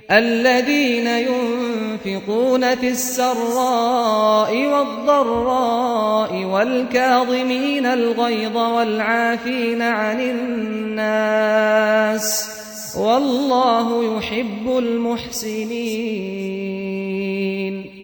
الذين ينفقون في السراء والضراء والكاظمين الغيظ والعافين عن الناس والله يحب المحسنين.